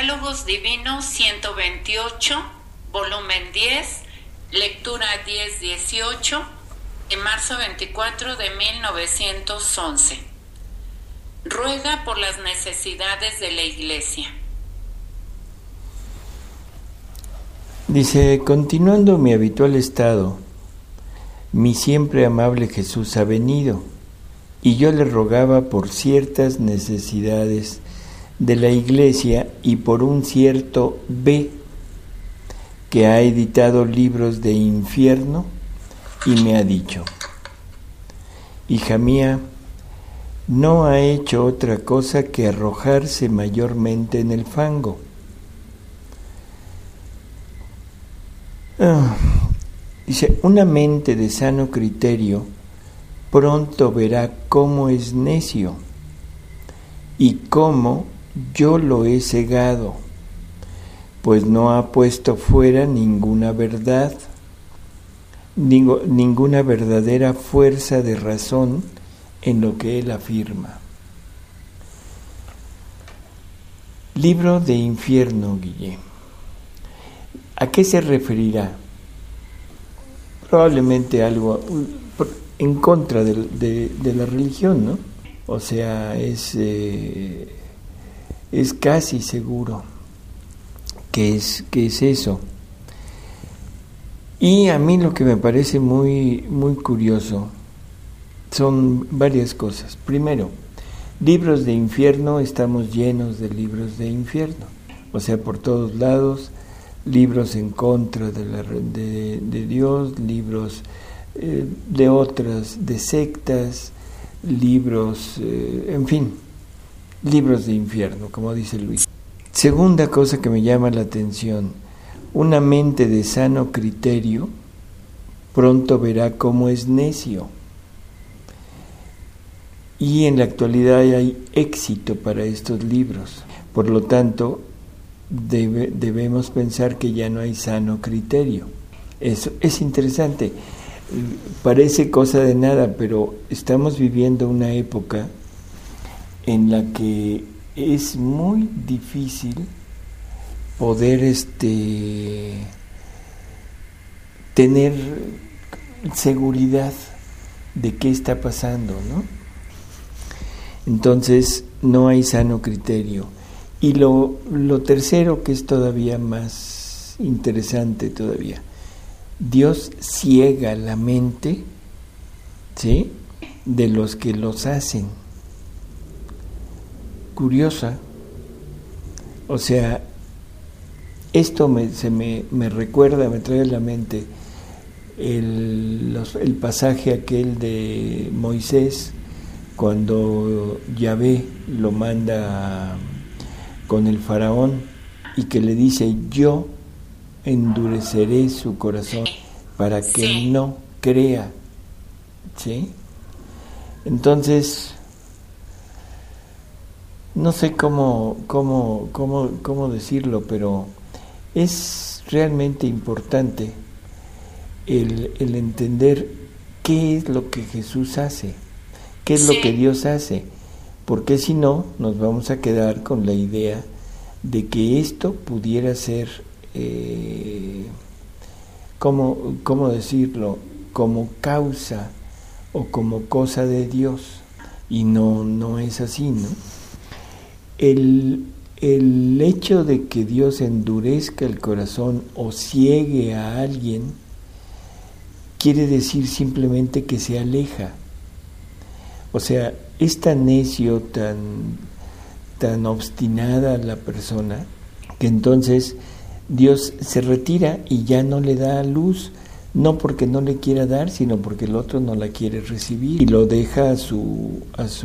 Diálogos Divinos 128, volumen 10, lectura 10-18, de marzo 24 de 1911. Ruega por las necesidades de la Iglesia. Dice: continuando mi habitual estado, mi siempre amable Jesús ha venido, y yo le rogaba por ciertas necesidades de la Iglesia y por un cierto B, que ha editado libros de infierno, y me ha dicho: hija mía, no ha hecho otra cosa que arrojarse mayormente en el fango. Dice: una mente de sano criterio pronto verá cómo es necio y cómo yo lo he cegado, pues no ha puesto fuera ninguna verdad, ninguna verdadera fuerza de razón en lo que él afirma. Libro de infierno, Guillem. ¿A qué se referirá? Probablemente algo en contra de la religión, ¿no? O sea, es casi seguro que es eso. Y a mí lo que me parece muy, muy curioso son varias cosas. Primero, libros de infierno, estamos llenos de libros de infierno. O sea, por todos lados, libros en contra de Dios, libros de otras, de sectas, libros, en fin, libros de infierno, como dice Luis. Segunda cosa que me llama la atención: una mente de sano criterio pronto verá cómo es necio. Y en la actualidad hay éxito para estos libros. Por lo tanto, debemos pensar que ya no hay sano criterio. Eso es interesante. Parece cosa de nada, pero estamos viviendo una época en la que es muy difícil poder tener seguridad de qué está pasando, ¿no? Entonces no hay sano criterio. Y lo tercero, que es todavía más interesante todavía: Dios ciega la mente, ¿sí?, de los que los hacen. Curiosa. O sea, esto me recuerda, me trae a la mente el pasaje aquel de Moisés, cuando Yahvé lo manda con el faraón y que le dice: yo endureceré su corazón para que no crea, ¿sí? Entonces, no sé cómo decirlo, pero es realmente importante el entender qué es lo que Jesús hace, qué es lo que Dios hace, porque si no, nos vamos a quedar con la idea de que esto pudiera ser, ¿cómo decirlo?, como causa o como cosa de Dios, y no es así, ¿no? El hecho de que Dios endurezca el corazón o ciegue a alguien quiere decir simplemente que se aleja. O sea, es tan necio, tan obstinada la persona, que entonces Dios se retira y ya no le da luz, no porque no le quiera dar, sino porque el otro no la quiere recibir, y lo deja a su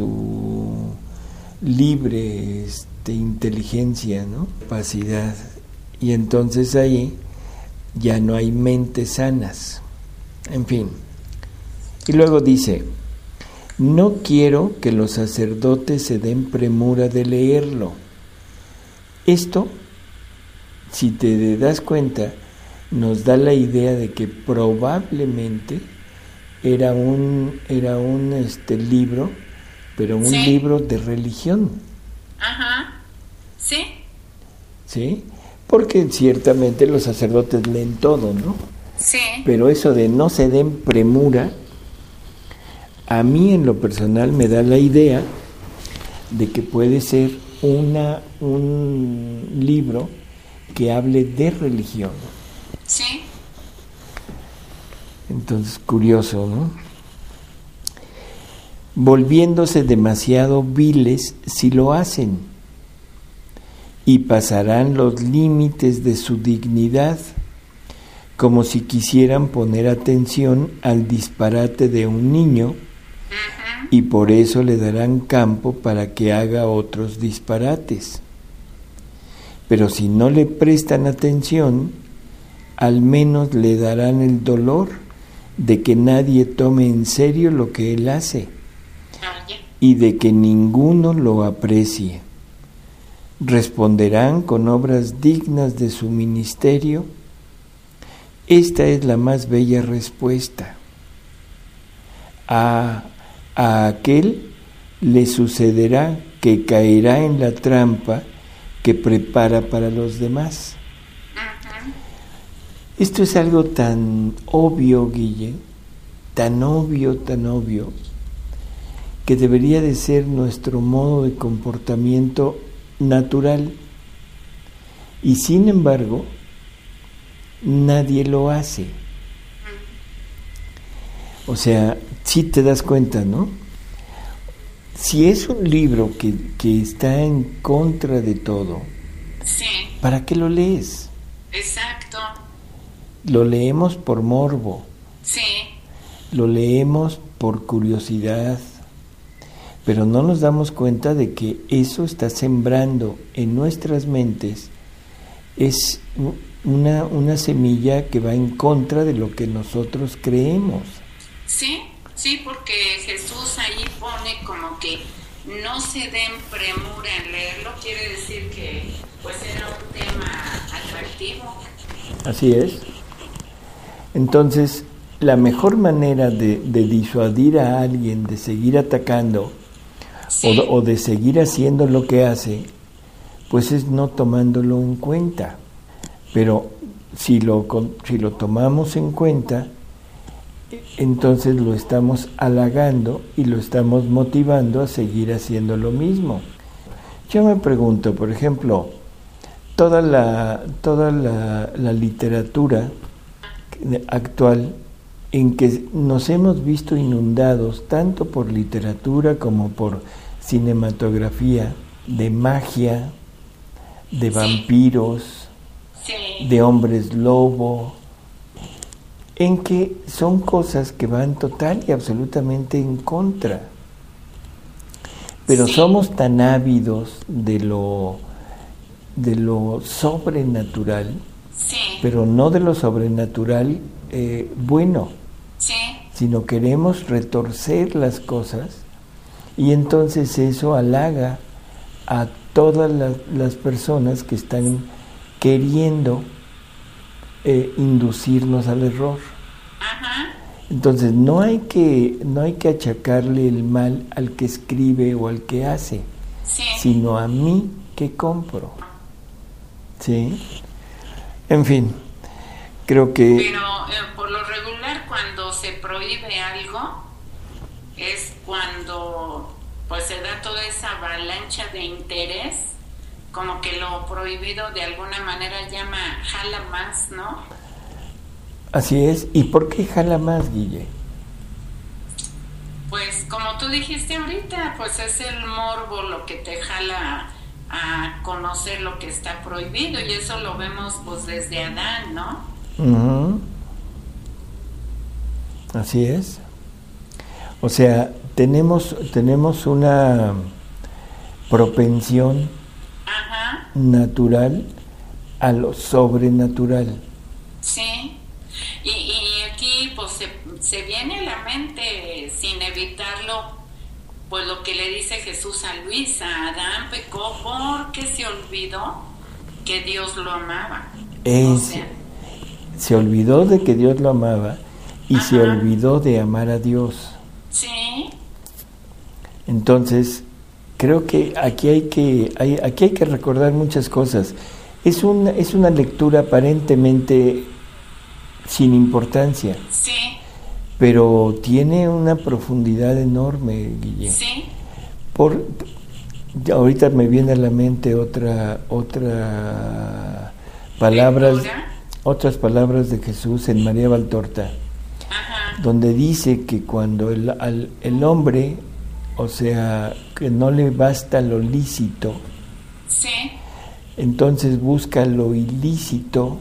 libre inteligencia, ¿no?, capacidad. Y entonces ahí ya no hay mentes sanas. En fin. Y luego dice: no quiero que los sacerdotes se den premura de leerlo. Esto, si te das cuenta, nos da la idea de que probablemente era un libro, pero un libro de religión. Ajá. Sí. ¿sí? Porque ciertamente los sacerdotes leen todo, ¿no? Sí. Pero eso de no se den premura, a mí en lo personal me da la idea de que puede ser un libro que hable de religión. Sí. Entonces, curioso, ¿no? Volviéndose demasiado viles si lo hacen, y pasarán los límites de su dignidad, como si quisieran poner atención al disparate de un niño, y por eso le darán campo para que haga otros disparates. Pero si no le prestan atención, al menos le darán el dolor de que nadie tome en serio lo que él hace y de que ninguno lo aprecie. Responderán con obras dignas de su ministerio. Esta es la más bella respuesta. A aquel le sucederá que caerá en la trampa que prepara para los demás. Esto es algo tan obvio, Guille, tan obvio, que debería de ser nuestro modo de comportamiento natural. Y sin embargo, nadie lo hace. O sea, sí te das cuenta, ¿no? Si es un libro que está en contra de todo, sí, ¿para qué lo lees? Exacto. Lo leemos por morbo. Sí. Lo leemos por curiosidad, pero no nos damos cuenta de que eso está sembrando en nuestras mentes, es una semilla que va en contra de lo que nosotros creemos. Sí, sí, porque Jesús ahí pone como que no se den premura en leerlo, quiere decir que pues era un tema atractivo. Así es. Entonces, la mejor manera de disuadir a alguien de seguir atacando, sí, o de seguir haciendo lo que hace, pues es no tomándolo en cuenta. Pero si lo tomamos en cuenta, entonces lo estamos halagando y lo estamos motivando a seguir haciendo lo mismo. Yo me pregunto, por ejemplo, toda la literatura actual en que nos hemos visto inundados tanto por literatura como por cinematografía, de magia, de vampiros, sí, de hombres lobo, en que son cosas que van total y absolutamente en contra. Pero sí, somos tan ávidos de lo sobrenatural, sí, pero no de lo sobrenatural bueno, sí, sino queremos retorcer las cosas, y entonces eso halaga a todas las personas que están queriendo inducirnos al error. Ajá. Entonces no hay que achacarle el mal al que escribe o al que hace, sí, sino a mí que compro. ¿Sí? En fin, creo que... Pero por lo regular cuando se prohíbe algo es cuando pues se da toda esa avalancha de interés, como que lo prohibido de alguna manera jala más, ¿no? Así es. ¿Y por qué jala más, Guille? Pues como tú dijiste ahorita, pues es el morbo lo que te jala a conocer lo que está prohibido, y eso lo vemos pues desde Adán, ¿no? Uh-huh. Así es. O sea, tenemos una propensión, ajá, natural a lo sobrenatural. Sí. Y aquí pues se viene a la mente, sin evitarlo, pues lo que le dice Jesús a Luisa: Adán pecó porque se olvidó que Dios lo amaba. Se olvidó de que Dios lo amaba y ajá, se olvidó de amar a Dios. Sí. Entonces, creo que aquí hay que recordar muchas cosas. Es una lectura aparentemente sin importancia, Sí, pero tiene una profundidad enorme, Guille. sí, Ahorita me viene a la mente otras palabras de Jesús en María Valtorta, ajá, donde dice que cuando el hombre, o sea, que no le basta lo lícito, sí, entonces busca lo ilícito,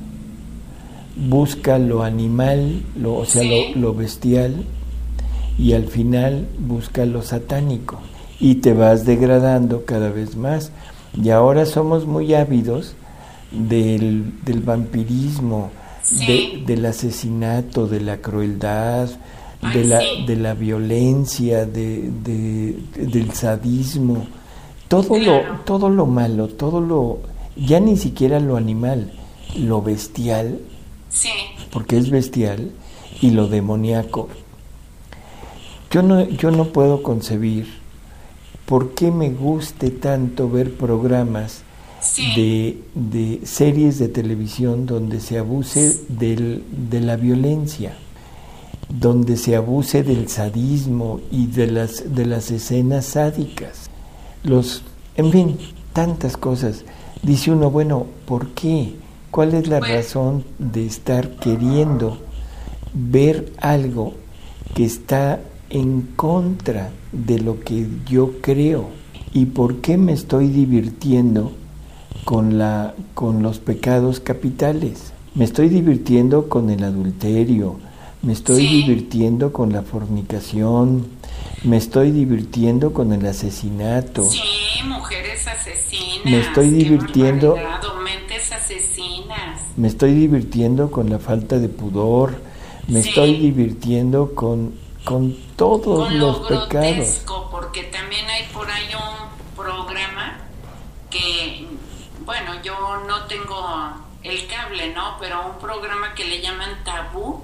busca lo animal, sí, lo bestial, y al final busca lo satánico, y te vas degradando cada vez más. Y ahora somos muy ávidos del vampirismo, sí, del asesinato, de la crueldad, ay, sí, de la violencia, del sadismo, claro, todo lo malo, ya ni siquiera lo animal, lo bestial, sí, porque es bestial, y lo demoníaco. Yo no puedo concebir por qué me guste tanto ver programas sí, de series de televisión donde se abuse de la violencia, donde se abuse del sadismo y de las escenas sádicas. En fin, tantas cosas. Dice uno, bueno, ¿por qué? ¿Cuál es la pues, razón de estar queriendo ver algo que está en contra de lo que yo creo? ¿Y por qué me estoy divirtiendo con los pecados capitales? Me estoy divirtiendo con el adulterio, me estoy sí, divirtiendo con la fornicación, me estoy divirtiendo con el asesinato, sí, mujeres me estoy asesinas, qué divirtiendo, barbaridad, o mentes asesinas, me estoy divirtiendo con la falta de pudor, me estoy sí, divirtiendo con todos con los lo pecados. grotesco, porque también hay por ahí un programa que, bueno, yo no tengo el cable, ¿no? Pero un programa que le llaman Tabú,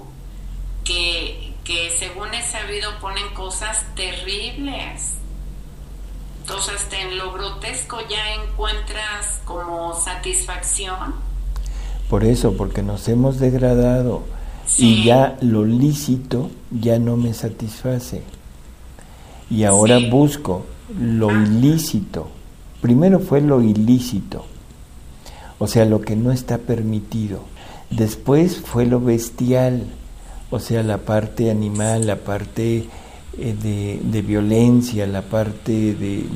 que según he sabido ponen cosas terribles. Entonces, hasta en lo grotesco ya encuentras como satisfacción. Por eso, porque nos hemos degradado y Sí, ya lo lícito ya no me satisface. Y ahora sí, busco lo ah, ilícito. Primero fue lo ilícito, o sea, lo que no está permitido. Después fue lo bestial, o sea, la parte animal, la parte de violencia, la parte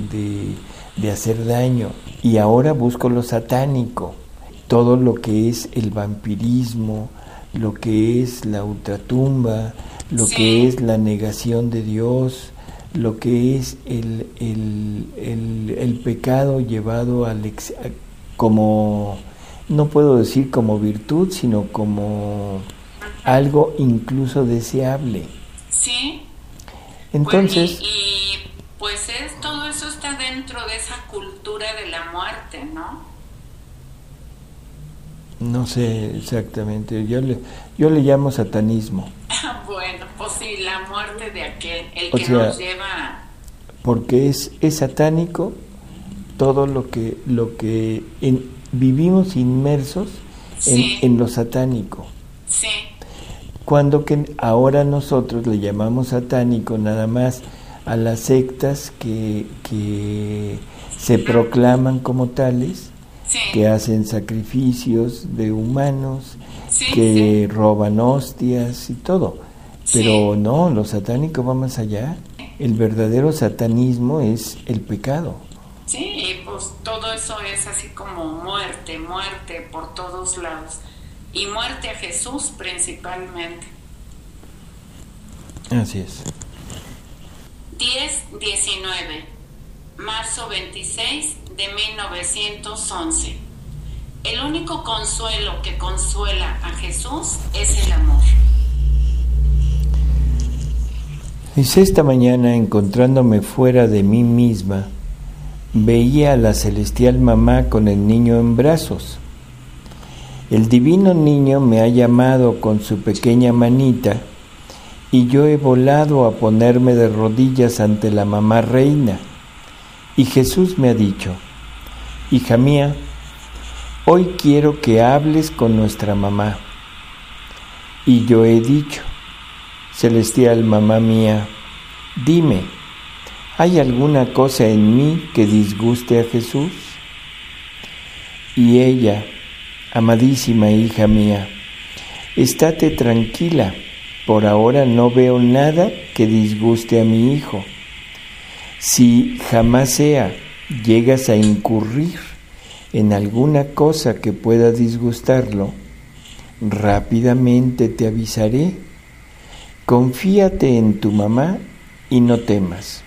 de hacer daño. Y ahora busco lo satánico, todo lo que es el vampirismo, lo que es la ultratumba, lo que sí, es la negación de Dios, lo que es el pecado llevado como, no puedo decir como virtud, sino como algo incluso deseable. sí. Pues, Entonces, pues todo eso está dentro de esa cultura de la muerte, ¿no? no sé exactamente, yo le llamo satanismo, Bueno, pues sí, la muerte de aquel, el o que sea, nos lleva, porque es satánico todo lo que vivimos inmersos sí, en lo satánico. sí, Cuando que ahora nosotros le llamamos satánico nada más a las sectas que se proclaman como tales, sí, que hacen sacrificios de humanos, sí, sí, que roban hostias y todo. sí, Pero no, lo satánico va más allá. El verdadero satanismo es el pecado. sí, y pues todo eso es así como muerte, muerte por todos lados. Y muerte a Jesús principalmente. Así es. 10-19, marzo 26 de 1911. El único consuelo que consuela a Jesús es el amor. Dice, esta mañana, encontrándome fuera de mí misma, veía a la celestial mamá con el niño en brazos. El divino niño me ha llamado con su pequeña manita y yo he volado a ponerme de rodillas ante la mamá reina. Y Jesús me ha dicho, hija mía, hoy quiero que hables con nuestra mamá. Y yo he dicho, celestial mamá mía, dime, ¿hay alguna cosa en mí que disguste a Jesús? Y ella, amadísima hija mía, estate tranquila, por ahora no veo nada que disguste a mi hijo. Si jamás llegas a incurrir en alguna cosa que pueda disgustarlo, rápidamente te avisaré. Confíate en tu mamá y no temas.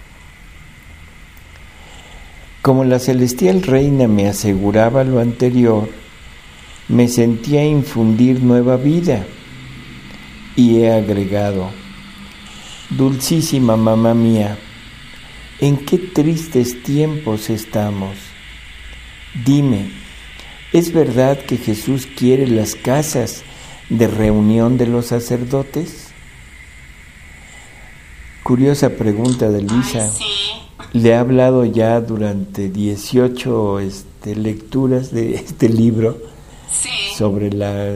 Como la celestial reina me aseguraba lo anterior, me sentía infundir nueva vida y he agregado: dulcísima mamá mía, ¿en qué tristes tiempos estamos? Dime, ¿es verdad que Jesús quiere las casas de reunión de los sacerdotes? Curiosa pregunta de Luisa. Ay, sí. Le he hablado ya durante 18 lecturas de este libro, Sí, sobre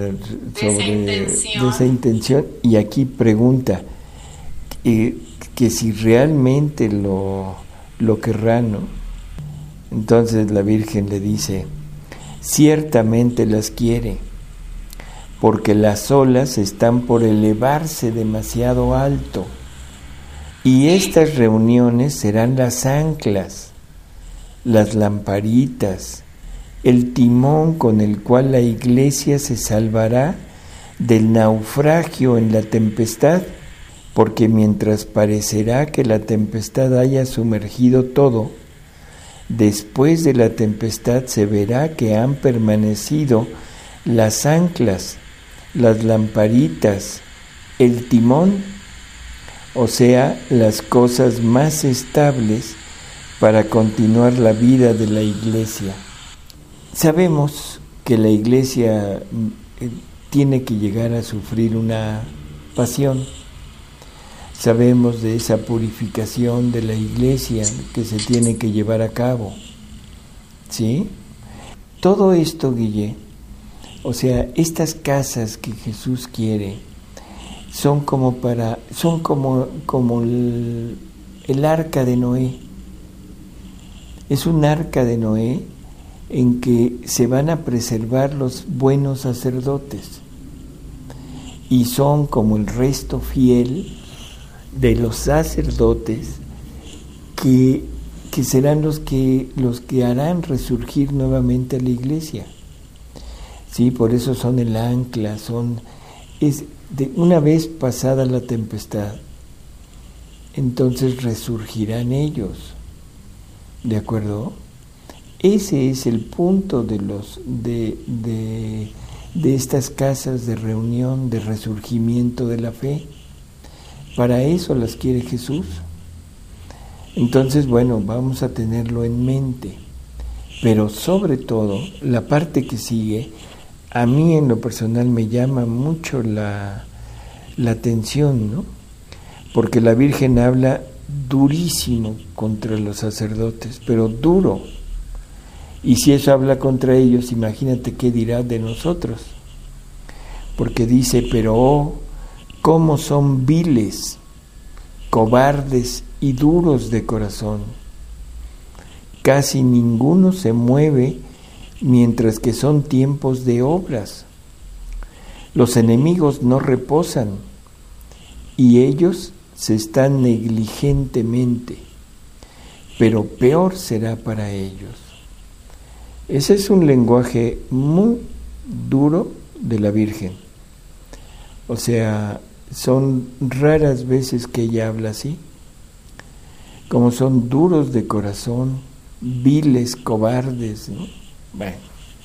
esa intención, y aquí pregunta que si realmente lo querrá, ¿no? Entonces la Virgen le dice: ciertamente las quiere, porque las olas están por elevarse demasiado alto, y estas reuniones serán las anclas, las lamparitas, el timón con el cual la Iglesia se salvará del naufragio en la tempestad, porque mientras parecerá que la tempestad haya sumergido todo, después de la tempestad se verá que han permanecido las anclas, las lamparitas, el timón, o sea, las cosas más estables para continuar la vida de la Iglesia. Sabemos que la Iglesia tiene que llegar a sufrir una pasión. Sabemos de esa purificación de la Iglesia que se tiene que llevar a cabo. ¿Sí? Todo esto, Guille, o sea, estas casas que Jesús quiere, son como el arca de Noé. Es un arca de Noé en que se van a preservar los buenos sacerdotes, y son como el resto fiel de los sacerdotes que serán los que harán resurgir nuevamente a la Iglesia. Sí, por eso son el ancla, una vez pasada la tempestad, entonces resurgirán ellos. ¿De acuerdo? Ese es el punto de estas casas de reunión, de resurgimiento de la fe. Para eso las quiere Jesús. Entonces, bueno, vamos a tenerlo en mente. Pero sobre todo, la parte que sigue, a mí en lo personal me llama mucho la atención, ¿no? Porque la Virgen habla durísimo contra los sacerdotes, pero duro. Y si eso habla contra ellos, imagínate qué dirá de nosotros. Porque dice: pero oh, cómo son viles, cobardes y duros de corazón. Casi ninguno se mueve mientras que son tiempos de obras. Los enemigos no reposan y ellos se están negligentemente, pero peor será para ellos. Ese es un lenguaje muy duro de la Virgen. O sea, son raras veces que ella habla así, como son duros de corazón, viles, cobardes, ¿no? Bueno.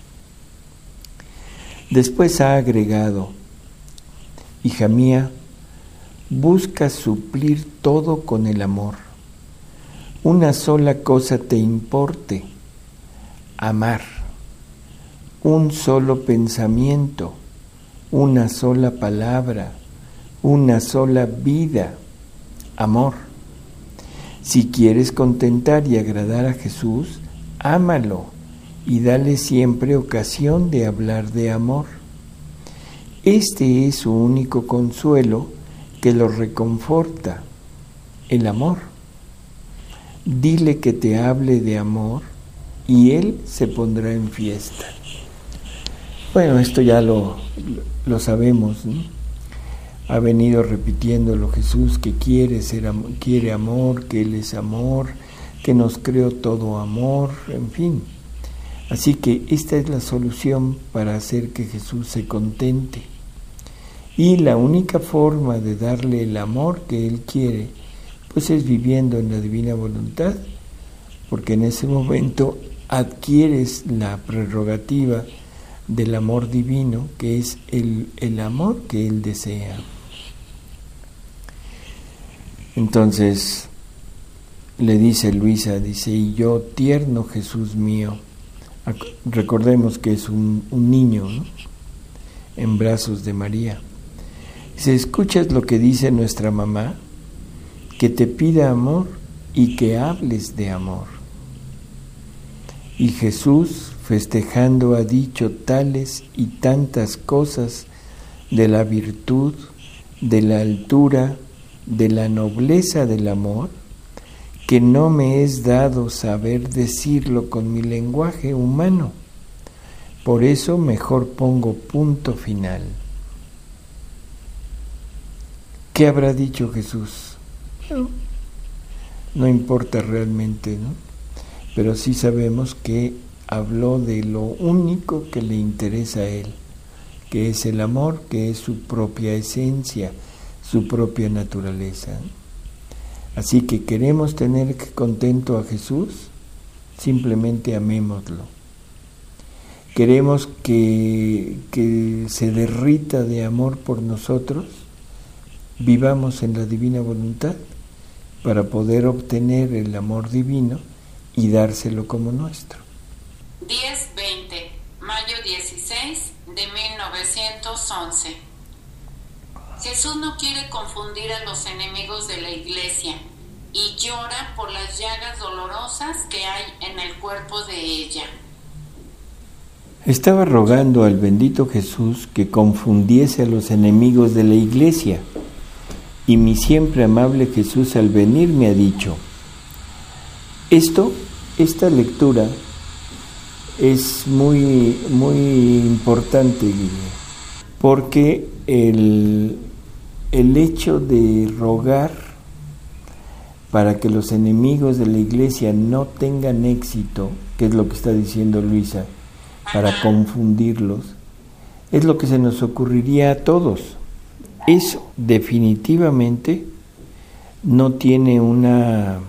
Después ha agregado: hija mía, busca suplir todo con el amor. Una sola cosa te importe: amar. Un solo pensamiento, una sola palabra, una sola vida: amor. Si quieres contentar y agradar a Jesús, ámalo y dale siempre ocasión de hablar de amor. Este es su único consuelo que lo reconforta, el amor. Dile que te hable de amor y él se pondrá en fiesta. Bueno, esto ya lo sabemos, ¿no? Ha venido repitiéndolo Jesús, que quiere amor, que Él es amor, que nos creó todo amor, en fin. Así que esta es la solución para hacer que Jesús se contente. Y la única forma de darle el amor que Él quiere, pues es viviendo en la divina voluntad, porque en ese momento adquieres la prerrogativa del amor divino, que es el amor que Él desea. Entonces le dice Luisa, dice, y yo, tierno Jesús mío, recordemos que es un niño, ¿no?, en brazos de María. Si escuchas lo que dice nuestra mamá, que te pida amor y que hables de amor. Y Jesús, festejando, ha dicho tales y tantas cosas de la virtud, de la altura, de la nobleza del amor, que no me es dado saber decirlo con mi lenguaje humano. Por eso mejor pongo punto final. ¿Qué habrá dicho Jesús? No importa realmente, ¿no? Pero sí sabemos que habló de lo único que le interesa a Él, que es el amor, que es su propia esencia, su propia naturaleza. Así que queremos tener contento a Jesús, simplemente amémoslo. Queremos que se derrita de amor por nosotros, vivamos en la divina voluntad para poder obtener el amor divino y dárselo como nuestro. 10-20, mayo 16 de 1911. Jesús no quiere confundir a los enemigos de la Iglesia y llora por las llagas dolorosas que hay en el cuerpo de ella. Estaba rogando al bendito Jesús que confundiese a los enemigos de la Iglesia, y mi siempre amable Jesús al venir me ha dicho, esta lectura es muy importante, porque el hecho de rogar para que los enemigos de la Iglesia no tengan éxito, que es lo que está diciendo Luisa, para confundirlos, es lo que se nos ocurriría a todos. Eso definitivamente no tiene una,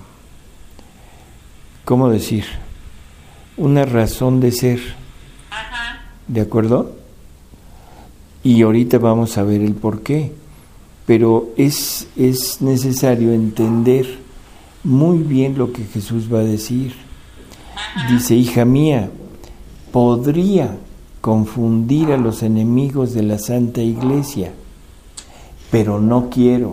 ¿cómo decir?, una razón de ser. ¿De acuerdo? Y ahorita vamos a ver el por qué. Pero es necesario entender muy bien lo que Jesús va a decir. Dice, hija mía, podría confundir a los enemigos de la Santa Iglesia, pero no quiero.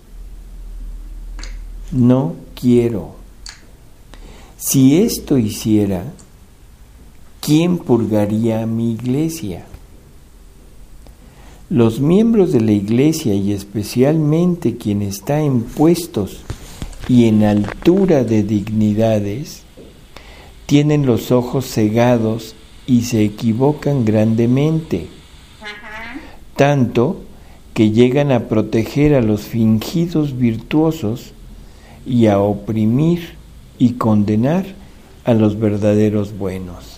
No quiero. Si esto hiciera, ¿quién purgaría a mi Iglesia? Los miembros de la Iglesia, y especialmente quien está en puestos y en altura de dignidades, tienen los ojos cegados y se equivocan grandemente, tanto que llegan a proteger a los fingidos virtuosos y a oprimir y condenar a los verdaderos buenos.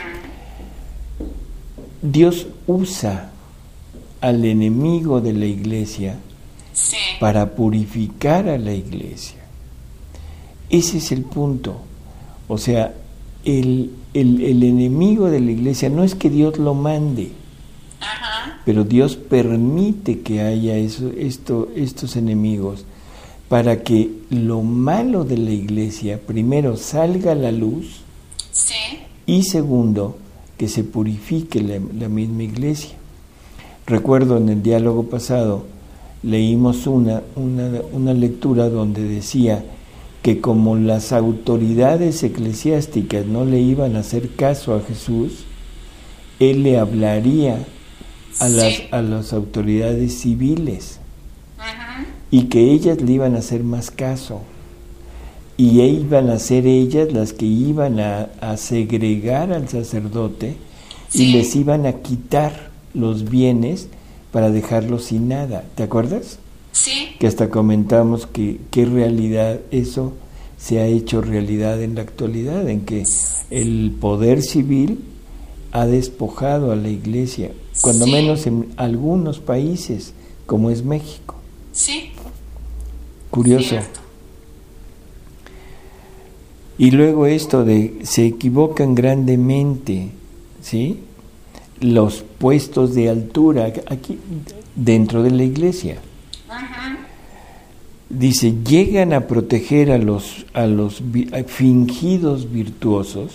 Dios usa al enemigo de la Iglesia para purificar a la Iglesia. Ese es el punto. O sea, el enemigo de la Iglesia no es que Dios lo mande, pero Dios permite que haya estos enemigos para que lo malo de la Iglesia primero salga a la luz, y segundo, que se purifique la misma Iglesia. Recuerdo en el diálogo pasado leímos una lectura donde decía que como las autoridades eclesiásticas no le iban a hacer caso a Jesús, él le hablaría a las autoridades civiles, y que ellas le iban a hacer más caso, y iban a ser ellas las que iban a segregar al sacerdote y les iban a quitar los bienes para dejarlo sin nada. ¿Te acuerdas? Sí. Que hasta comentamos que qué realidad eso se ha hecho realidad en la actualidad, en que el poder civil ha despojado a la iglesia, cuando menos en algunos países, como es México. Sí. Curioso. Cierto. Y luego esto de se equivocan grandemente, ¿sí? Los puestos de altura aquí dentro de la iglesia. Dice, llegan a proteger a los fingidos virtuosos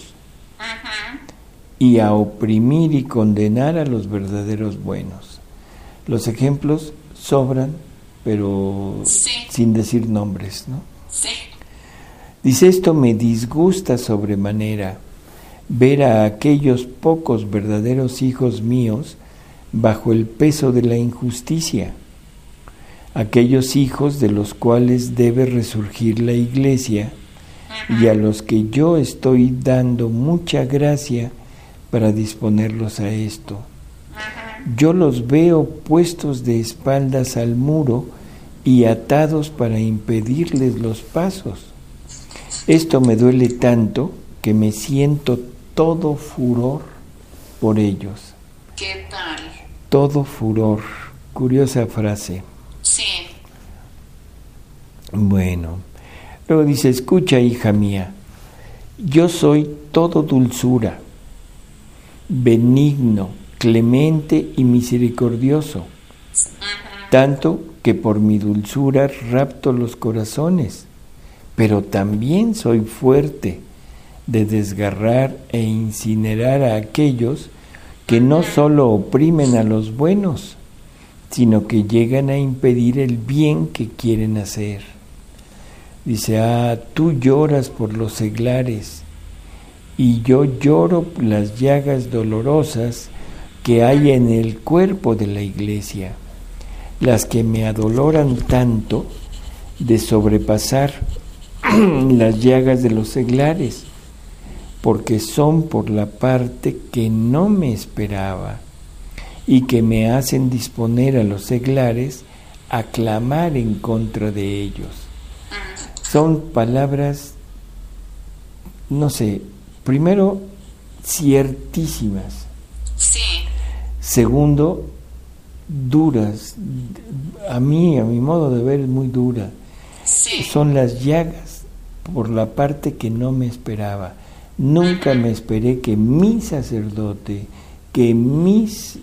y a oprimir y condenar a los verdaderos buenos. Los ejemplos sobran, pero sin decir nombres, ¿no? Sí. Dice, esto me disgusta sobremanera, ver a aquellos pocos verdaderos hijos míos bajo el peso de la injusticia, aquellos hijos de los cuales debe resurgir la iglesia y a los que yo estoy dando mucha gracia para disponerlos a esto. Yo los veo puestos de espaldas al muro y atados para impedirles los pasos. Esto me duele tanto que me siento todo furor por ellos. ¿Qué tal? Todo furor. Curiosa frase. Sí. Bueno, luego dice, escucha, hija mía, yo soy todo dulzura, benigno, clemente y misericordioso, tanto que por mi dulzura rapto los corazones, pero también soy fuerte de desgarrar e incinerar a aquellos que no solo oprimen a los buenos, sino que llegan a impedir el bien que quieren hacer. Dice, tú lloras por los seglares, y yo lloro las llagas dolorosas que hay en el cuerpo de la iglesia, las que me adoloran tanto de sobrepasar las llagas de los seglares, porque son por la parte que no me esperaba y que me hacen disponer a los seglares a clamar en contra de ellos. Son palabras, no sé, primero, ciertísimas. Sí. Segundo, duras. A mi modo de ver, es muy dura. Sí. Son las llagas por la parte que no me esperaba. Nunca me esperé que mi sacerdote, que mis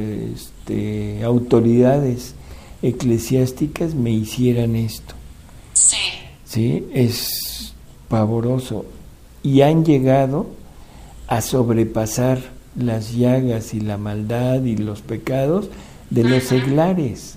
autoridades eclesiásticas me hicieran esto. Sí. ¿Sí? Es pavoroso. Y han llegado a sobrepasar las llagas y la maldad y los pecados de los seglares,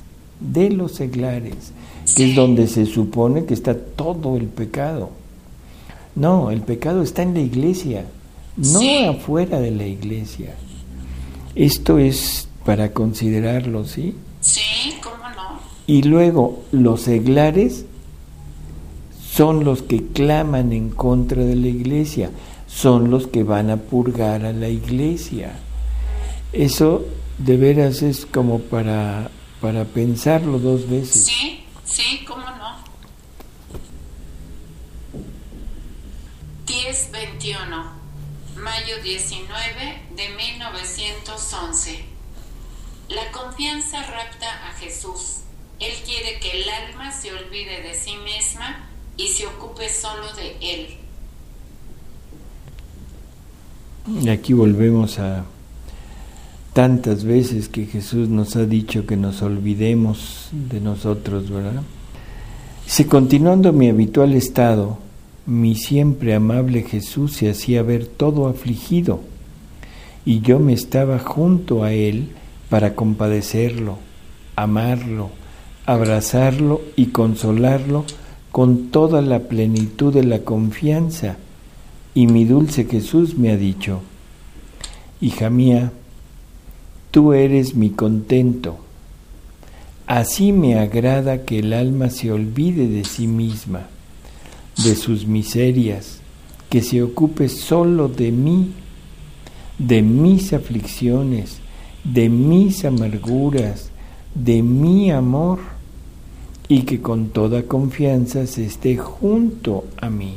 que es donde se supone que está todo el pecado. No, el pecado está en la iglesia, no afuera de la iglesia. Esto es para considerarlo, ¿sí? Sí, ¿cómo no? Y luego los seglares son los que claman en contra de la iglesia, son los que van a purgar a la iglesia. Eso de veras es como para pensarlo dos veces. Sí, ¿cómo no? 10-21, mayo 19 de 1911. La confianza rapta a Jesús. Él quiere que el alma se olvide de sí misma y se ocupe solo de Él. Y aquí volvemos a tantas veces que Jesús nos ha dicho que nos olvidemos de nosotros, ¿verdad? Si continuando mi habitual estado, mi siempre amable Jesús se hacía ver todo afligido, y yo me estaba junto a Él para compadecerlo, amarlo, abrazarlo y consolarlo con toda la plenitud de la confianza, y mi dulce Jesús me ha dicho: hija mía, tú eres mi contento. Así me agrada que el alma se olvide de sí misma, de sus miserias, que se ocupe solo de mí, de mis aflicciones, de mis amarguras, de mi amor, y que con toda confianza se esté junto a mí.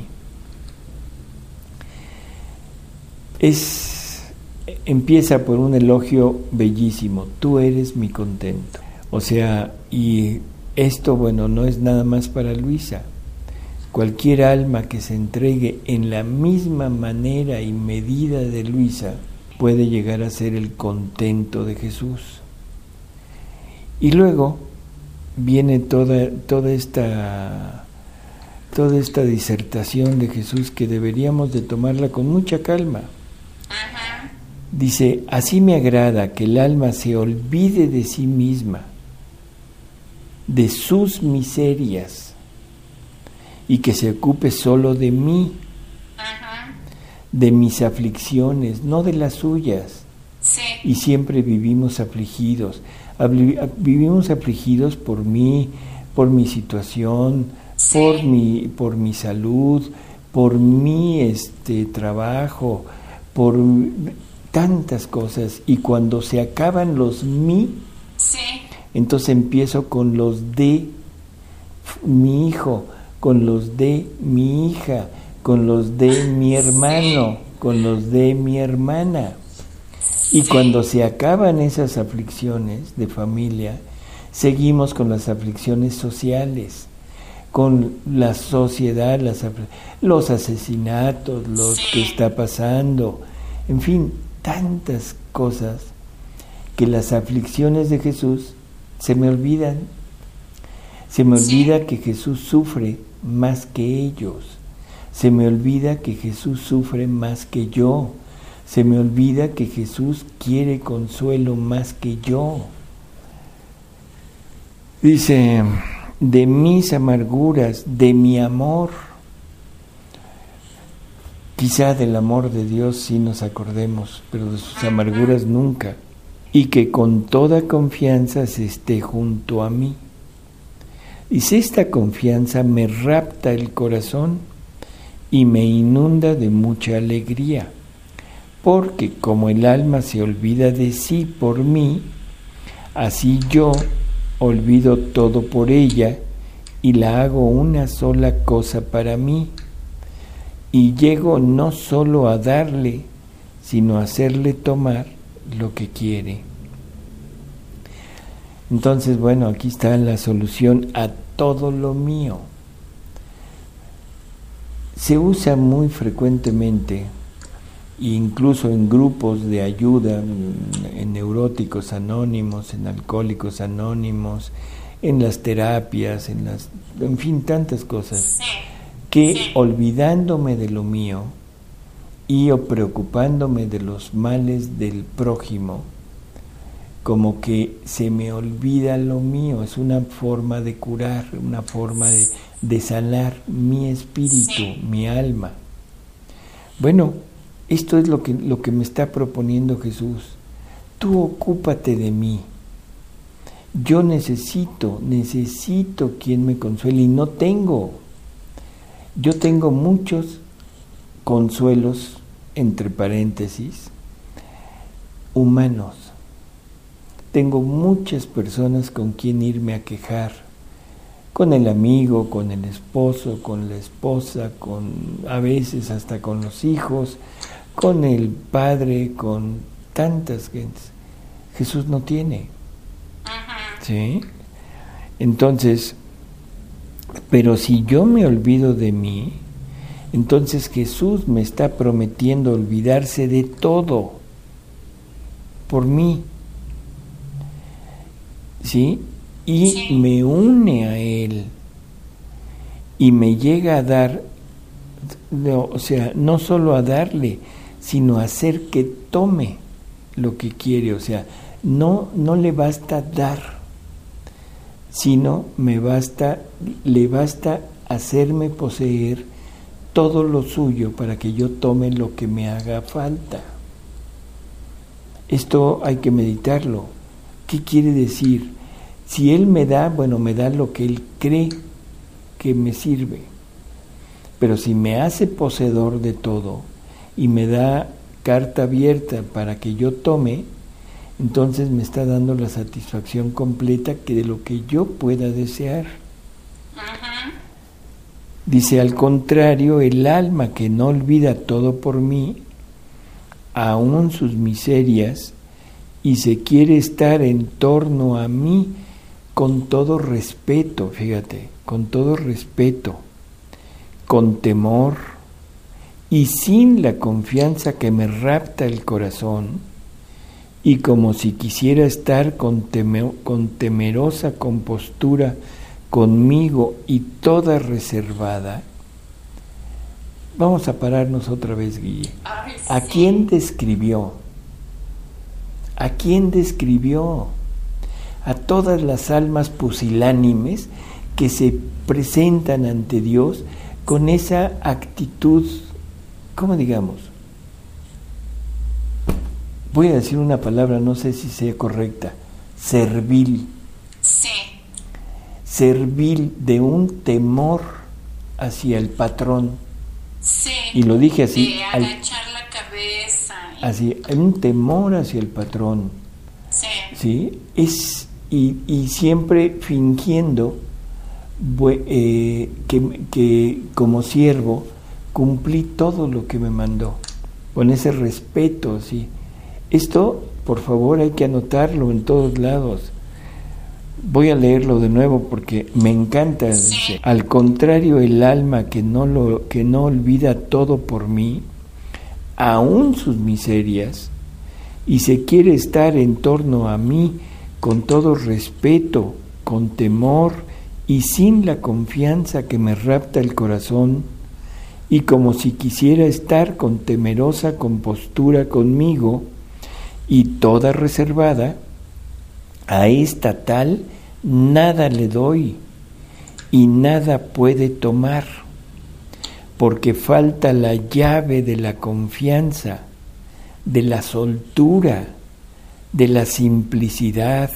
Empieza por un elogio bellísimo: tú eres mi contento. O sea, y esto, bueno, no es nada más para Luisa. Cualquier alma que se entregue en la misma manera y medida de Luisa puede llegar a ser el contento de Jesús. Y luego viene toda esta disertación de Jesús, que deberíamos de tomarla con mucha calma. Dice: así me agrada que el alma se olvide de sí misma, de sus miserias, y que se ocupe solo de mí, de mis aflicciones, no de las suyas. Sí. Y siempre vivimos afligidos. Vivimos afligidos por mí, por mi situación, sí, por mi salud, por mi trabajo, por tantas cosas. Y cuando se acaban los mí, sí, entonces empiezo con los de mi hijo, con los de mi hija, con los de mi hermano, sí, con los de mi hermana. Y sí, cuando se acaban esas aflicciones de familia, seguimos con las aflicciones sociales, con la sociedad, los asesinatos, lo sí, que está pasando, en fin, tantas cosas que las aflicciones de Jesús se me olvidan. Se me olvida que Jesús sufre más que ellos. Se me olvida que Jesús sufre más que yo. Se me olvida que Jesús quiere consuelo más que yo. Dice: de mis amarguras, de mi amor. Quizá del amor de Dios sí nos acordemos, pero de sus amarguras nunca. Y que con toda confianza se esté junto a mí. Dice: esta confianza me rapta el corazón y me inunda de mucha alegría, porque como el alma se olvida de sí por mí, así yo olvido todo por ella y la hago una sola cosa para mí, y llego no solo a darle, sino a hacerle tomar lo que quiere. Entonces, bueno, aquí está la solución a todo lo mío. Se usa muy frecuentemente, incluso en grupos de ayuda, en neuróticos anónimos, en alcohólicos anónimos, en las terapias, en fin, tantas cosas, que olvidándome de lo mío y o preocupándome de los males del prójimo, como que se me olvida lo mío. Es una forma de curar, una forma de sanar mi espíritu, mi alma. Bueno, esto es lo que me está proponiendo Jesús. Tú ocúpate de mí. Yo necesito quien me consuele, y no tengo. Yo tengo muchos consuelos, entre paréntesis, humanos. Tengo muchas personas con quien irme a quejar, con el amigo, con el esposo, con la esposa, a veces hasta con los hijos, con el padre, con tantas gentes. Jesús no tiene. ¿Sí? Entonces, pero si yo me olvido de mí, entonces Jesús me está prometiendo olvidarse de todo por mí. ¿Sí? Y me une a Él y me llega a dar, o sea, no solo a darle, sino a hacer que tome lo que quiere. O sea, no le basta dar, sino le basta hacerme poseer todo lo suyo para que yo tome lo que me haga falta. Esto hay que meditarlo. ¿Qué quiere decir? Si Él me da, bueno, me da lo que Él cree que me sirve. Pero si me hace poseedor de todo y me da carta abierta para que yo tome, entonces me está dando la satisfacción completa que de lo que yo pueda desear. Dice, al contrario, el alma que no olvida todo por mí, aún sus miserias, y se quiere estar en torno a mí con todo respeto, fíjate, con todo respeto, con temor y sin la confianza que me rapta el corazón, y como si quisiera estar con temerosa compostura conmigo y toda reservada. Vamos a pararnos otra vez, Guille. ¿A quién describió? ¿A quién describió? A todas las almas pusilánimes que se presentan ante Dios con esa actitud, ¿cómo digamos? Voy a decir una palabra, no sé si sea correcta, servil. Sí. Servil, de un temor hacia el patrón. Sí. Y lo dije así. De agachar la cabeza. Así, un temor hacia el patrón. Sí. ¿Sí? Y siempre fingiendo que como siervo cumplí todo lo que me mandó, con ese respeto, ¿sí? Esto, por favor, hay que anotarlo en todos lados. Voy a leerlo de nuevo porque me encanta. Sí. Dice, al contrario, el alma que no olvida todo por mí, aún sus miserias, y se quiere estar en torno a mí con todo respeto, con temor y sin la confianza que me rapta el corazón, y como si quisiera estar con temerosa compostura conmigo y toda reservada, a esta tal nada le doy y nada puede tomar, porque falta la llave de la confianza, de la soltura, de la simplicidad,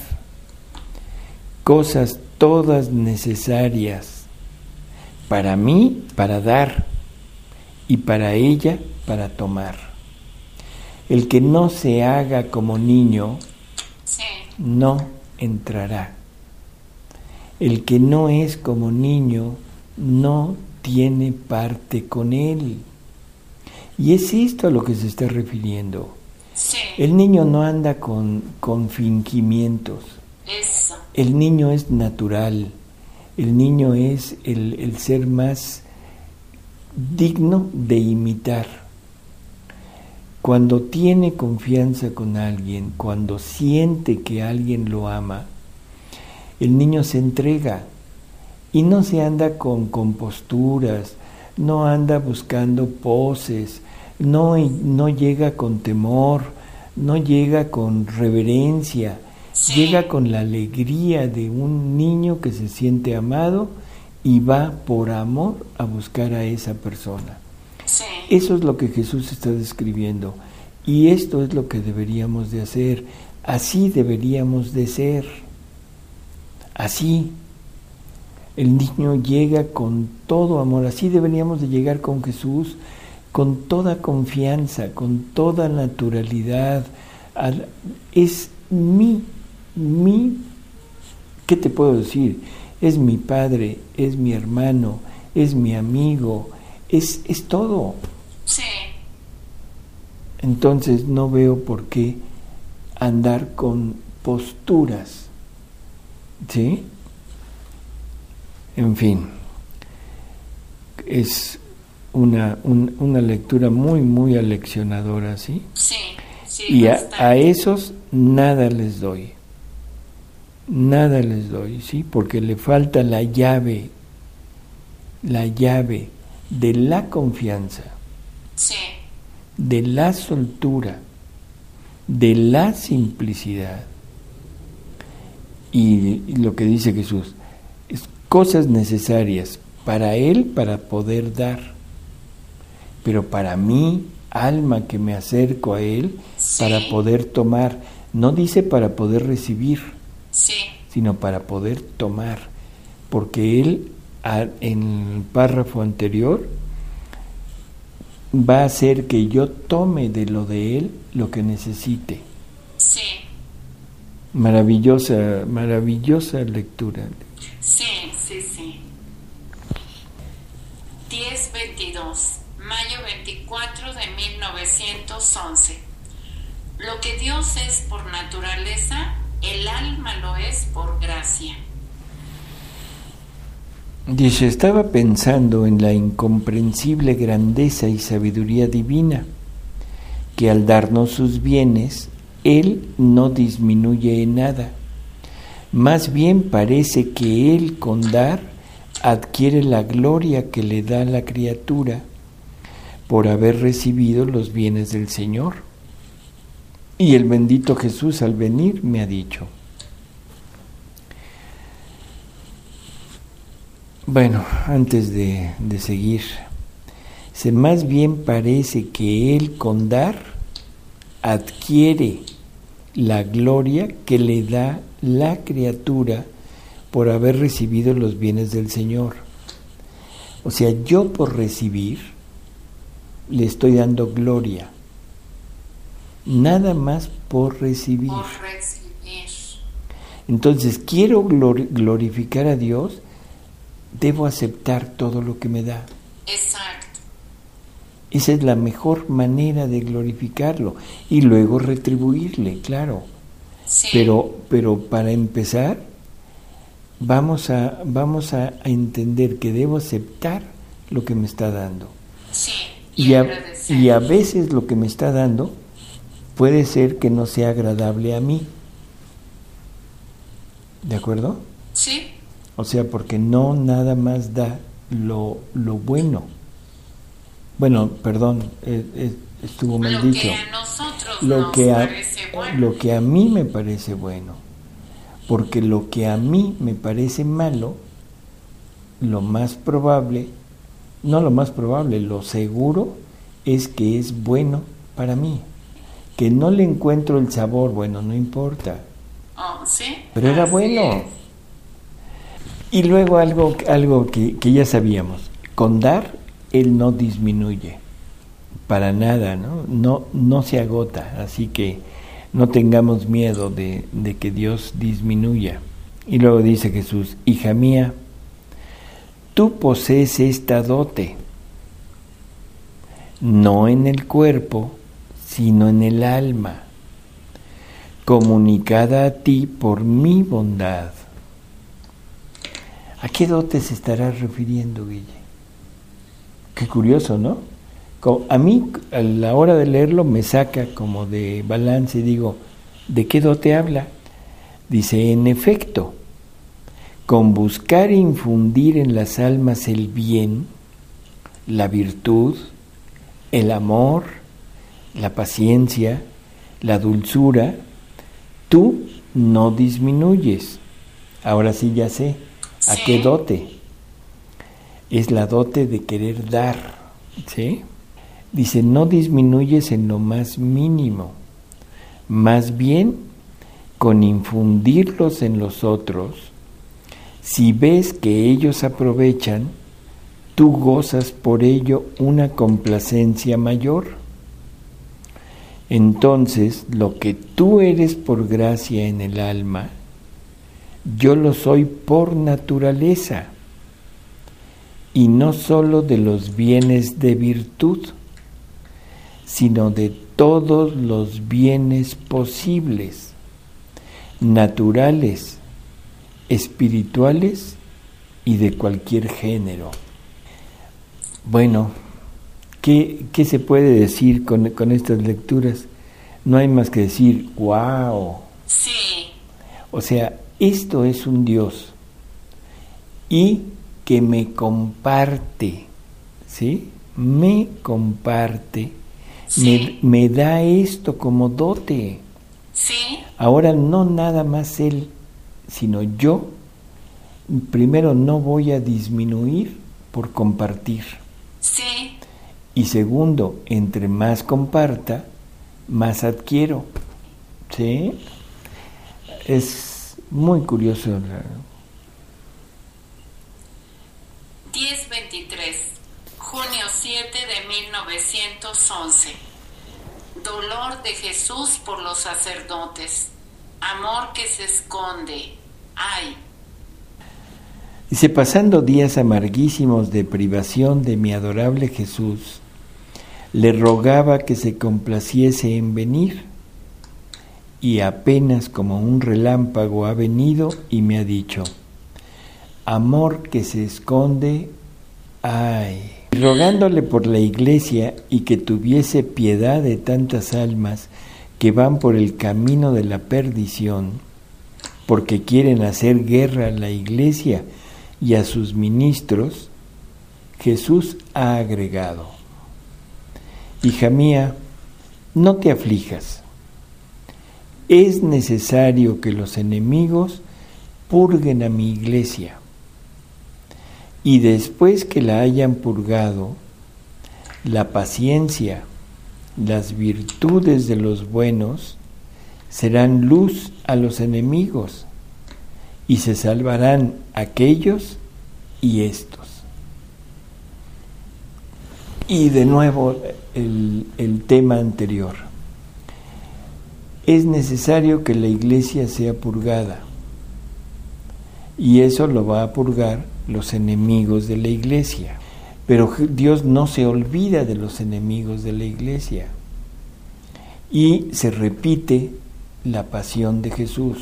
cosas todas necesarias para mí, para dar, y para ella, para tomar. El que no se haga como niño, sí, no entrará. El que no es como niño, no tiene parte con él. Y es esto a lo que se está refiriendo. sí. El niño no anda con fingimientos. Eso. El niño es natural. El niño es el ser más digno de imitar. Cuando tiene confianza con alguien, cuando siente que alguien lo ama, el niño se entrega y no se anda con composturas, no anda buscando poses, no llega con temor, no llega con reverencia, sí, llega con la alegría de un niño que se siente amado y va por amor a buscar a esa persona. sí. Eso es lo que Jesús está describiendo, y esto es lo que deberíamos de hacer. Así deberíamos de ser. Así. El niño llega con todo amor. Así deberíamos de llegar con Jesús, con toda confianza, con toda naturalidad. Es ¿qué te puedo decir? Es mi padre, es mi hermano, es mi amigo, es todo. Sí. Entonces no veo por qué andar con posturas, ¿sí? En fin, es una lectura muy, muy aleccionadora, ¿sí? Sí, sí. Y a bastante. esos nada les doy. Nada les doy, ¿sí? Porque le falta la llave de la confianza, Sí, de la soltura, de la simplicidad. Y lo que dice Jesús, es cosas necesarias para Él para poder dar, pero para mí, alma que me acerco a Él, para poder tomar. No dice para poder recibir, sino para poder tomar, porque Él, en el párrafo anterior, va a hacer que yo tome de Él lo que necesite. Maravillosa lectura. Sí. 10-22, mayo 24 de 1911. Lo que Dios es por naturaleza, el alma lo es por gracia. Dice, estaba pensando en la incomprensible grandeza y sabiduría divina, que al darnos sus bienes, Él no disminuye en nada. Más bien parece que Él con dar adquiere la gloria que le da a la criatura por haber recibido los bienes del Señor. Y el bendito Jesús al venir me ha dicho. Bueno, antes de seguir, más bien parece que Él con dar adquiere la gloria que le da la criatura por haber recibido los bienes del Señor. O sea, yo por recibir le estoy dando gloria, nada más por recibir. Entonces, quiero glorificar a Dios, debo aceptar todo lo que me da. Exacto. Esa es la mejor manera de glorificarlo y luego retribuirle, claro. Sí. Pero para empezar, vamos a entender que debo aceptar lo que me está dando. Sí. Y a veces lo que me está dando puede ser que no sea agradable a mí. ¿De acuerdo? Sí. O sea, porque no nada más da lo bueno. Bueno, perdón, estuvo mal dicho. Lo que a nosotros nos parece bueno. Lo que a mí me parece bueno. Porque lo que a mí me parece malo, lo seguro es que es bueno para mí. Que no le encuentro el sabor, bueno, no importa. Oh, ¿sí? Pero era bueno. Y luego algo que ya sabíamos, con dar Él no disminuye, para nada, no se agota, así que no tengamos miedo de que Dios disminuya. Y luego dice Jesús, hija mía, tú posees esta dote, no en el cuerpo, sino en el alma, comunicada a ti por mi bondad. ¿A qué dote se estará refiriendo, Guille? Qué curioso, ¿no? A mí, a la hora de leerlo, me saca como de balance y digo, ¿de qué dote habla? Dice, en efecto, con buscar infundir en las almas el bien, la virtud, el amor, la paciencia, la dulzura, tú no disminuyes. Ahora sí ya sé. ¿A qué dote? Es la dote de querer dar, ¿sí? Dice, no disminuyes en lo más mínimo, más bien con infundirlos en los otros. Si ves que ellos aprovechan, tú gozas por ello una complacencia mayor. Entonces, lo que tú eres por gracia en el alma, yo lo soy por naturaleza, y no sólo de los bienes de virtud, sino de todos los bienes posibles, naturales, espirituales y de cualquier género. Bueno, ¿qué se puede decir con estas lecturas? No hay más que decir, ¡wow! Sí. O sea, esto es un Dios y que me comparte, ¿sí? Me comparte, sí. me da esto como dote. Sí. Ahora no nada más Él, sino yo, primero no voy a disminuir por compartir. Sí. Y segundo, entre más comparta, más adquiero. ¿Sí? Es muy curioso. 10/23, junio 7 de 1911. Dolor de Jesús por los sacerdotes. Amor que se esconde. ¡Ay! Dice, pasando días amarguísimos de privación de mi adorable Jesús, le rogaba que se complaciese en venir, y apenas como un relámpago ha venido y me ha dicho, amor que se esconde, ay. Rogándole por la Iglesia y que tuviese piedad de tantas almas que van por el camino de la perdición, porque quieren hacer guerra a la Iglesia y a sus ministros, Jesús ha agregado, hija mía, no te aflijas, es necesario que los enemigos purguen a mi Iglesia, y después que la hayan purgado, la paciencia, las virtudes de los buenos serán luz a los enemigos, y se salvarán aquellos y estos. Y de nuevo el tema anterior. Es necesario que la Iglesia sea purgada, y eso lo va a purgar los enemigos de la Iglesia. Pero Dios no se olvida de los enemigos de la Iglesia. Y se repite la pasión de Jesús.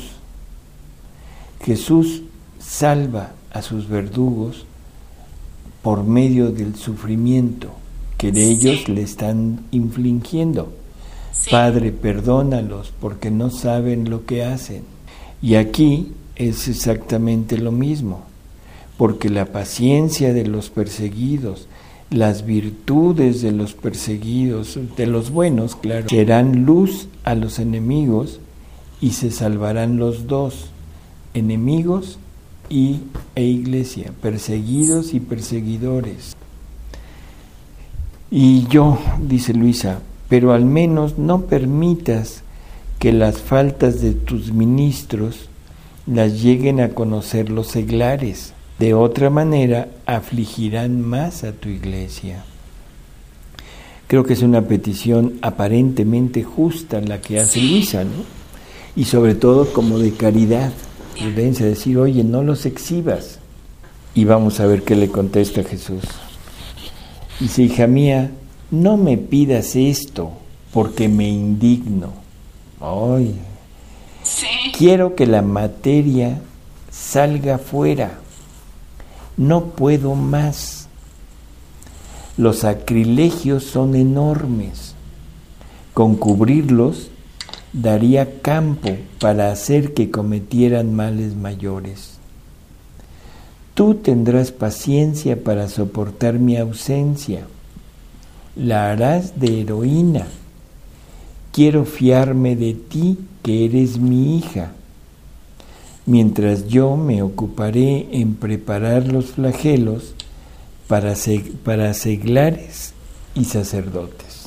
Jesús salva a sus verdugos por medio del sufrimiento que de ellos le están infligiendo. Padre, perdónalos porque no saben lo que hacen. Y aquí es exactamente lo mismo, porque la paciencia de los perseguidos, las virtudes de los perseguidos, de los buenos, claro, serán luz a los enemigos y se salvarán los dos, enemigos e Iglesia, perseguidos y perseguidores. Y yo, dice Luisa, pero al menos no permitas que las faltas de tus ministros las lleguen a conocer los seglares. De otra manera, afligirán más a tu Iglesia. Creo que es una petición aparentemente justa la que hace Luisa, ¿no? Y sobre todo como de caridad, prudencia, decir, oye, no los exhibas. Y vamos a ver qué le contesta Jesús. Dice, hija mía, no me pidas esto, porque me indigno. Ay, quiero que la materia salga fuera. No puedo más. Los sacrilegios son enormes. Con cubrirlos daría campo para hacer que cometieran males mayores. Tú tendrás paciencia para soportar mi ausencia. La harás de heroína. Quiero fiarme de ti, que eres mi hija, mientras yo me ocuparé en preparar los flagelos para seglares y sacerdotes.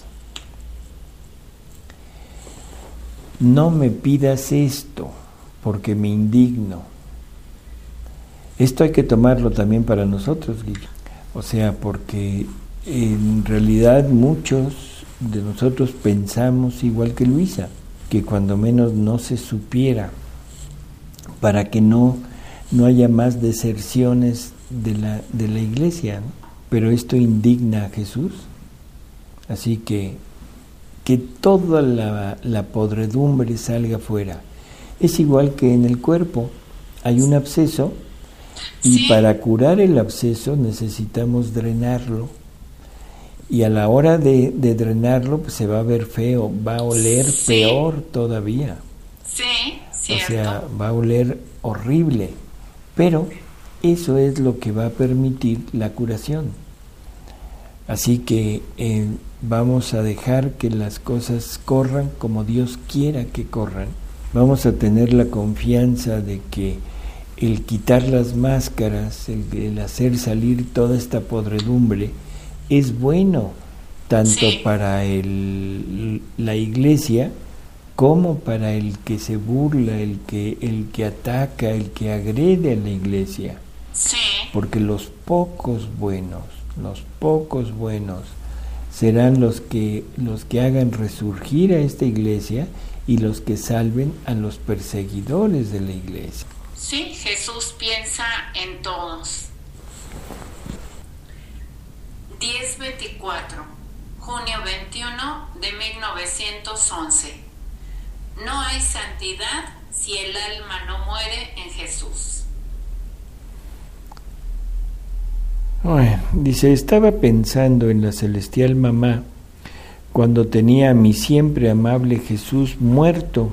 No me pidas esto, porque me indigno. Esto hay que tomarlo también para nosotros, Guillermo. O sea, porque en realidad muchos de nosotros pensamos igual que Luisa, que cuando menos no se supiera, para que no haya más deserciones de la Iglesia, ¿no? Pero esto indigna a Jesús, así que toda la podredumbre salga fuera. Es igual que en el cuerpo, hay un absceso, y para curar el absceso necesitamos drenarlo, y a la hora de drenarlo pues se va a ver feo, va a oler peor todavía. Sí, cierto. O sea, va a oler horrible, pero eso es lo que va a permitir la curación. Así que vamos a dejar que las cosas corran como Dios quiera que corran. Vamos a tener la confianza de que el quitar las máscaras, el hacer salir toda esta podredumbre, es bueno tanto para la iglesia como para el que se burla, el que ataca, el que agrede a la iglesia. Sí. Porque los pocos buenos serán los que hagan resurgir a esta iglesia y los que salven a los perseguidores de la iglesia. Sí, Jesús piensa en todos. 10/24, junio 21 de 1911. No hay santidad si el alma no muere en Jesús. Bueno, dice, estaba pensando en la celestial mamá cuando tenía a mi siempre amable Jesús muerto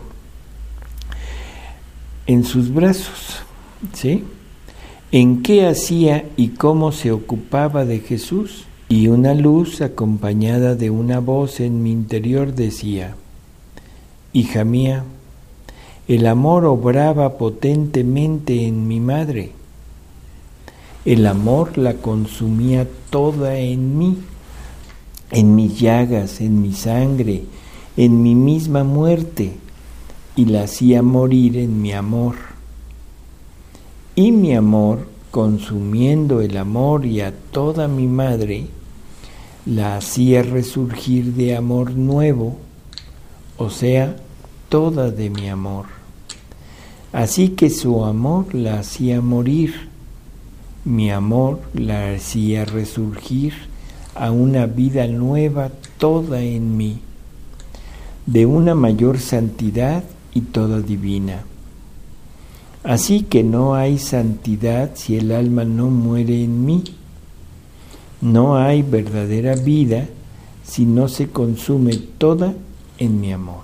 en sus brazos, ¿sí? ¿En qué hacía y cómo se ocupaba de Jesús? Y una luz acompañada de una voz en mi interior decía: hija mía, el amor obraba potentemente en mi madre. El amor la consumía toda en mí, en mis llagas, en mi sangre, en mi misma muerte, y la hacía morir en mi amor. Y mi amor, consumiendo el amor y a toda mi madre, la hacía resurgir de amor nuevo, o sea, toda de mi amor. Así que su amor la hacía morir, mi amor la hacía resurgir a una vida nueva toda en mí, de una mayor santidad y toda divina. Así que no hay santidad si el alma no muere en mí. No hay verdadera vida si no se consume toda en mi amor.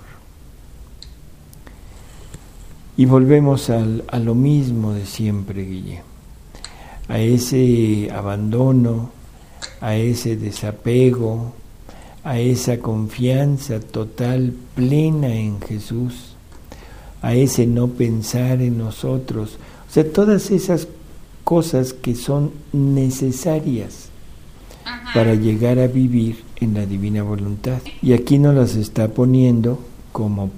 Y volvemos a lo mismo de siempre, Guille, a ese abandono, a ese desapego, a esa confianza total, plena en Jesús, a ese no pensar en nosotros, o sea, todas esas cosas que son necesarias para llegar a vivir en la divina voluntad. Y aquí nos las está poniendo como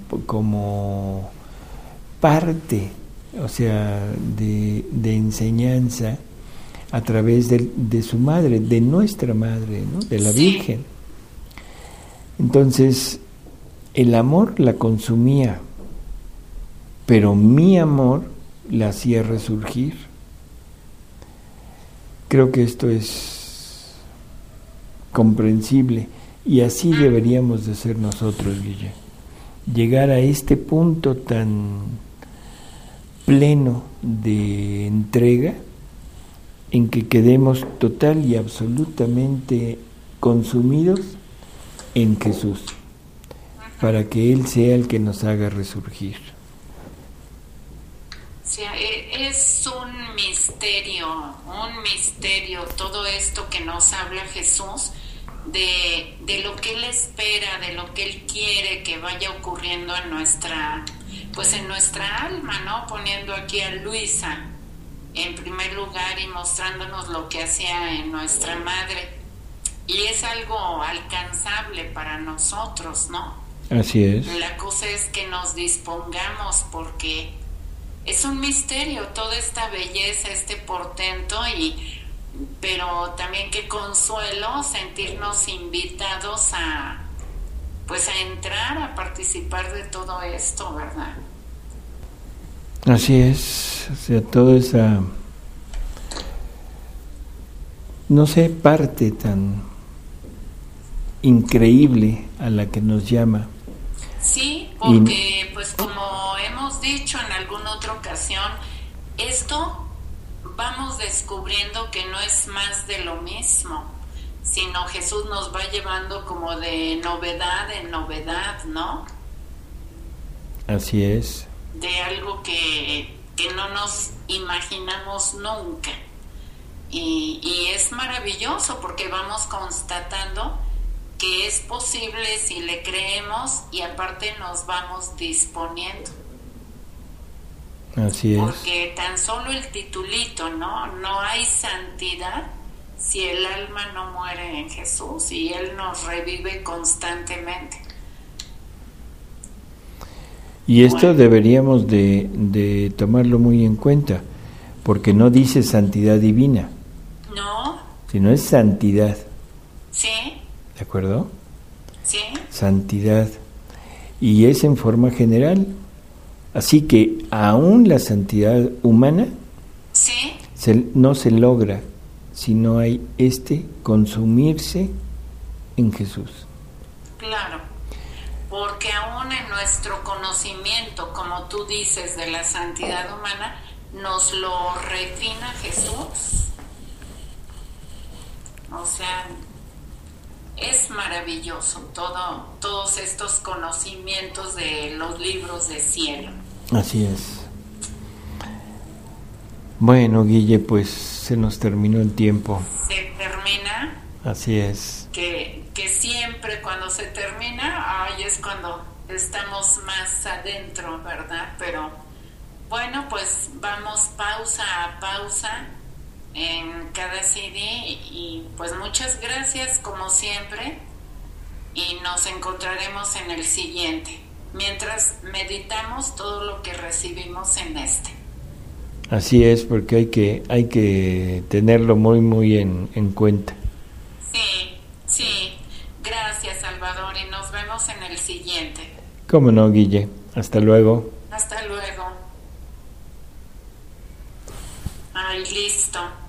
parte, o sea, de enseñanza a través de su madre, de nuestra madre, ¿no? De la Virgen. Entonces, el amor la consumía, pero mi amor la hacía resurgir. Creo que esto es comprensible y así deberíamos de ser nosotros, Guille. Llegar a este punto tan pleno de entrega en que quedemos total y absolutamente consumidos en Jesús, para que Él sea el que nos haga resurgir. Sí, es un misterio todo esto que nos habla Jesús de lo que Él espera, de lo que Él quiere que vaya ocurriendo en nuestra alma, ¿no? Poniendo aquí a Luisa en primer lugar y mostrándonos lo que hacía en nuestra madre. Y es algo alcanzable para nosotros, ¿no? Así es. La cosa es que nos dispongamos, porque es un misterio toda esta belleza, este portento, pero también qué consuelo sentirnos invitados a entrar, a participar de todo esto, ¿verdad? Así es, o sea, toda esa, no sé, parte tan increíble a la que nos llama. Sí, porque pues como hemos dicho en alguna otra ocasión, esto vamos descubriendo que no es más de lo mismo, sino Jesús nos va llevando como de novedad en novedad, ¿no? Así es. De algo que no nos imaginamos nunca. Y es maravilloso porque vamos constatando que es posible si le creemos y aparte nos vamos disponiendo. Así es. Porque tan solo el titulito, ¿no? No hay santidad si el alma no muere en Jesús y Él nos revive constantemente. Y esto deberíamos de tomarlo muy en cuenta, porque no dice santidad divina, ¿No? sino es santidad. ¿Sí? ¿De acuerdo? ¿Sí? Santidad. Y es en forma general. Así que aún la santidad humana ¿Sí? no se logra si no hay consumirse en Jesús. Claro. Porque aún en nuestro conocimiento, como tú dices, de la santidad humana, nos lo refina Jesús. O sea, es maravilloso todos estos conocimientos de los libros de cielo. Así es. Bueno, Guille, pues se nos terminó el tiempo. Se termina. Así es. Que siempre cuando se termina, es cuando estamos más adentro, ¿verdad? Pero bueno, pues vamos pausa a pausa en cada CD y pues muchas gracias como siempre y nos encontraremos en el siguiente, mientras meditamos todo lo que recibimos en este. Así es, porque hay que tenerlo muy, muy en cuenta. Sí, gracias Salvador y nos vemos en el siguiente. ¿Cómo no, Guille? Hasta luego. Hasta luego. Ay, listo.